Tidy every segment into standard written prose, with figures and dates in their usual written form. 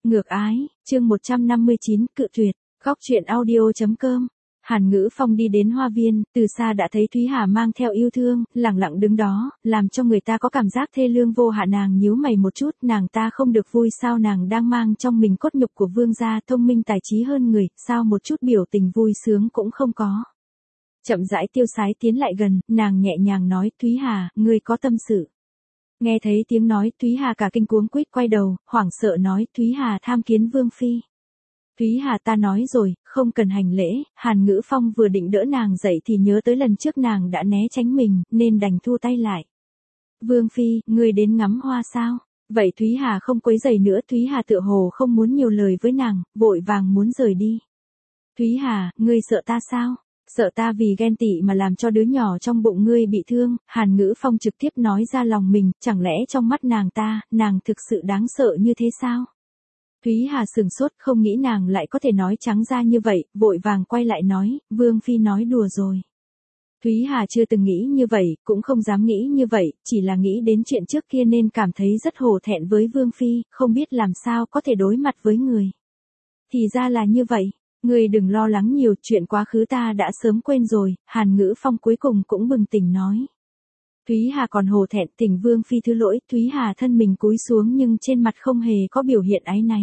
Ngược ái, chương 159, cự tuyệt, góc truyện audio.com. Hàn Ngữ Phong đi đến hoa viên, từ xa đã thấy Thúy Hà mang theo yêu thương, lặng lặng đứng đó, làm cho người ta có cảm giác thê lương vô hạn. Nàng nhíu mày một chút, nàng ta không được vui sao? Nàng đang mang trong mình cốt nhục của vương gia, thông minh tài trí hơn người, sao một chút biểu tình vui sướng cũng không có. Chậm rãi tiêu sái tiến lại gần, nàng nhẹ nhàng nói, Thúy Hà, ngươi có tâm sự. Nghe thấy tiếng nói, Thúy Hà cả kinh cuống quýt quay đầu, hoảng sợ nói, Thúy Hà tham kiến vương phi. Thúy Hà, ta nói rồi, không cần hành lễ. Hàn Ngữ Phong vừa định đỡ nàng dậy thì nhớ tới lần trước nàng đã né tránh mình, nên đành thu tay lại. Vương phi, ngươi đến ngắm hoa sao? Vậy Thúy Hà không quấy rầy nữa. Thúy Hà tựa hồ không muốn nhiều lời với nàng, vội vàng muốn rời đi. Thúy Hà, ngươi sợ ta sao? Sợ ta vì ghen tị mà làm cho đứa nhỏ trong bụng ngươi bị thương. Hàn Ngữ Phong trực tiếp nói ra lòng mình, chẳng lẽ trong mắt nàng thực sự đáng sợ như thế sao? Thúy Hà sừng sốt, không nghĩ nàng lại có thể nói trắng ra như vậy, vội vàng quay lại nói, Vương phi nói đùa rồi. Thúy Hà chưa từng nghĩ như vậy, cũng không dám nghĩ như vậy, chỉ là nghĩ đến chuyện trước kia nên cảm thấy rất hổ thẹn với Vương phi, không biết làm sao có thể đối mặt với người. Thì ra là như vậy. Ngươi đừng lo lắng nhiều, chuyện quá khứ ta đã sớm quên rồi. Hàn Ngữ Phong cuối cùng cũng bừng tỉnh nói. Thúy Hà còn hổ thẹn, thỉnh Vương phi thứ lỗi. Thúy Hà thân mình cúi xuống nhưng trên mặt không hề có biểu hiện áy náy.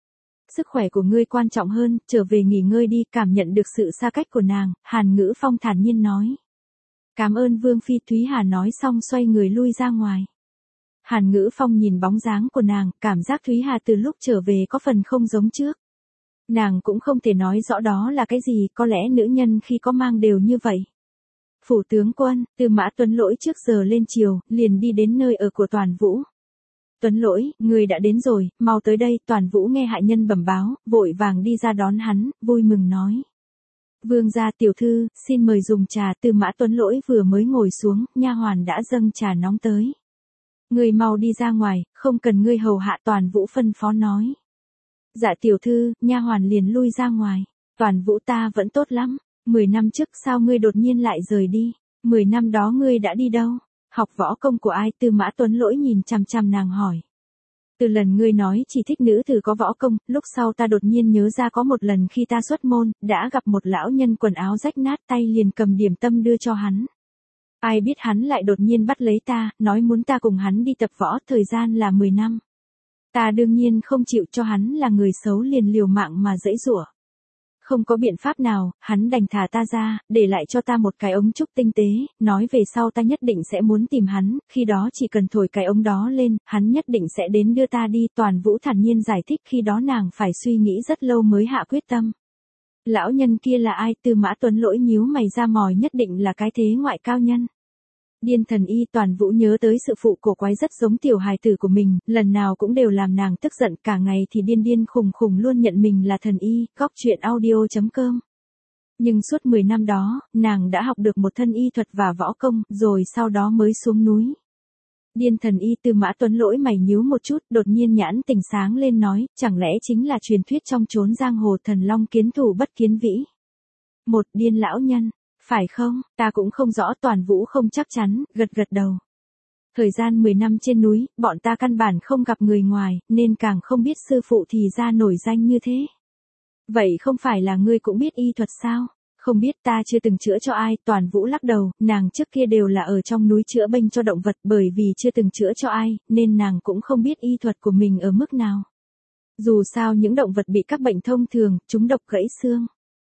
Sức khỏe của ngươi quan trọng hơn, trở về nghỉ ngơi đi. Cảm nhận được sự xa cách của nàng, Hàn Ngữ Phong thản nhiên nói. Cảm ơn Vương phi. Thúy Hà nói xong xoay người lui ra ngoài. Hàn Ngữ Phong nhìn bóng dáng của nàng, cảm giác Thúy Hà từ lúc trở về có phần không giống trước. Nàng cũng không thể nói rõ đó là cái gì, có lẽ nữ nhân khi có mang đều như vậy. Phủ tướng quân, Tư Mã Tuấn Lỗi trước giờ lên triều, liền đi đến nơi ở của Toàn Vũ. Tuấn Lỗi, người đã đến rồi, mau tới đây. Toàn Vũ nghe hạ nhân bẩm báo, vội vàng đi ra đón hắn, vui mừng nói. Vương gia tiểu thư, xin mời dùng trà. Tư Mã Tuấn Lỗi vừa mới ngồi xuống, nha hoàn đã dâng trà nóng tới. Người mau đi ra ngoài, không cần ngươi hầu hạ. Toàn Vũ phân phó nói. Dạ tiểu thư, nha hoàn liền lui ra ngoài. Toàn Vũ, ta vẫn tốt lắm. 10 năm trước sao ngươi đột nhiên lại rời đi? 10 năm đó ngươi đã đi đâu? Học võ công của ai? Tư Mã Tuấn Lỗi nhìn chằm chằm nàng hỏi. Từ lần ngươi nói chỉ thích nữ tử có võ công, lúc sau ta đột nhiên nhớ ra có một lần khi ta xuất môn, đã gặp một lão nhân quần áo rách nát, tay liền cầm điểm tâm đưa cho hắn. Ai biết hắn lại đột nhiên bắt lấy ta, nói muốn ta cùng hắn đi tập võ, thời gian là 10 năm. Ta đương nhiên không chịu, cho hắn là người xấu liền liều mạng mà giãy giụa. Không có biện pháp nào, hắn đành thả ta ra, để lại cho ta một cái ống trúc tinh tế, nói về sau ta nhất định sẽ muốn tìm hắn, khi đó chỉ cần thổi cái ống đó lên, hắn nhất định sẽ đến đưa ta đi. Toàn Vũ thản nhiên giải thích, khi đó nàng phải suy nghĩ rất lâu mới hạ quyết tâm. Lão nhân kia là ai? Tư Mã Tuấn Lỗi nhíu mày ra mòi, nhất định là cái thế ngoại cao nhân. Điên thần y. Toàn Vũ nhớ tới sự phụ cổ quái rất giống tiểu hài tử của mình, lần nào cũng đều làm nàng tức giận, cả ngày thì điên khùng luôn nhận mình là thần y. Góc truyện audio.com. Nhưng suốt 10 năm đó, nàng đã học được một thân y thuật và võ công, rồi sau đó mới xuống núi. Điên thần y. Tư Mã Tuấn Lỗi mày nhíu một chút, đột nhiên nhãn tình sáng lên nói, chẳng lẽ chính là truyền thuyết trong chốn giang hồ thần long kiến thủ bất kiến vĩ? Một điên lão nhân. Phải không? Ta cũng không rõ. Toàn Vũ không chắc chắn, gật đầu. Thời gian 10 năm trên núi, bọn ta căn bản không gặp người ngoài, nên càng không biết sư phụ thì ra nổi danh như thế. Vậy không phải là ngươi cũng biết y thuật sao? Không biết, ta chưa từng chữa cho ai. Toàn Vũ lắc đầu, nàng trước kia đều là ở trong núi chữa bệnh cho động vật, bởi vì chưa từng chữa cho ai, nên nàng cũng không biết y thuật của mình ở mức nào. Dù sao những động vật bị các bệnh thông thường, chúng độc gãy xương,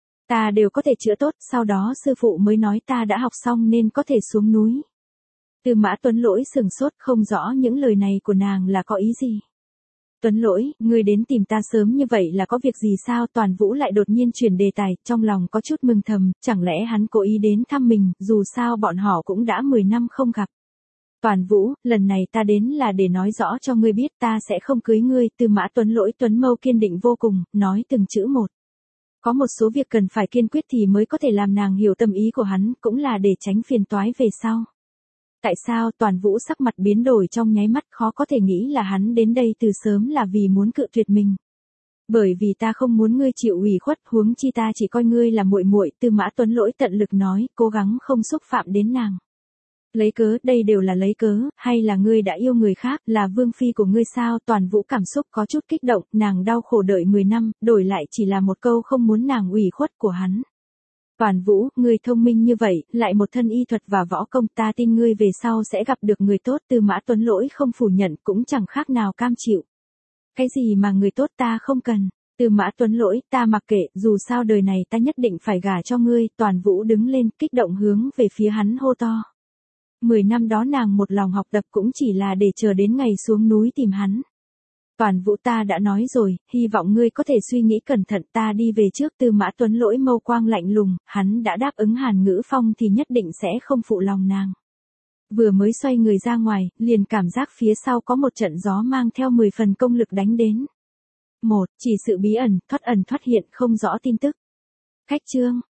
ta đều có thể chữa tốt, sau đó sư phụ mới nói ta đã học xong nên có thể xuống núi. Tư Mã Tuấn Lỗi sừng sốt, không rõ những lời này của nàng là có ý gì. Tuấn Lỗi, ngươi đến tìm ta sớm như vậy là có việc gì sao? Toàn Vũ lại đột nhiên chuyển đề tài, trong lòng có chút mừng thầm, chẳng lẽ hắn cố ý đến thăm mình, dù sao bọn họ cũng đã 10 năm không gặp. Toàn Vũ, lần này ta đến là để nói rõ cho ngươi biết ta sẽ không cưới ngươi. Tư Mã Tuấn Lỗi tuấn mâu kiên định vô cùng, nói từng chữ một. Có một số việc cần phải kiên quyết thì mới có thể làm nàng hiểu tâm ý của hắn, cũng là để tránh phiền toái về sau. Tại sao? Toàn Vũ sắc mặt biến đổi trong nháy mắt, khó có thể nghĩ là hắn đến đây từ sớm là vì muốn cự tuyệt mình. Bởi vì ta không muốn ngươi chịu ủy khuất, huống chi ta chỉ coi ngươi là muội muội. Tư Mã Tuấn Lỗi tận lực nói, cố gắng không xúc phạm đến nàng. Lấy cớ, đây đều là lấy cớ, hay là ngươi đã yêu người khác, là vương phi của ngươi sao? Toàn Vũ cảm xúc có chút kích động, nàng đau khổ đợi 10 năm, đổi lại chỉ là một câu không muốn nàng ủy khuất của hắn. Toàn Vũ, ngươi thông minh như vậy, lại một thân y thuật và võ công, ta tin ngươi về sau sẽ gặp được người tốt. Tư Mã Tuấn Lỗi không phủ nhận, cũng chẳng khác nào cam chịu. Cái gì mà người tốt ta không cần. Tư Mã Tuấn Lỗi, ta mặc kệ, dù sao đời này ta nhất định phải gả cho ngươi. Toàn Vũ đứng lên, kích động hướng về phía hắn hô to. 10 năm đó nàng một lòng học tập cũng chỉ là để chờ đến ngày xuống núi tìm hắn. Toàn Vũ, ta đã nói rồi, hy vọng ngươi có thể suy nghĩ cẩn thận, ta đi về trước. Tư Mã Tuấn Lỗi mâu quang lạnh lùng, hắn đã đáp ứng Hàn Ngữ Phong thì nhất định sẽ không phụ lòng nàng. Vừa mới xoay người ra ngoài, liền cảm giác phía sau có một trận gió mang theo 10 phần công lực đánh đến. Chỉ sự bí ẩn thoát hiện không rõ tin tức. Khách chương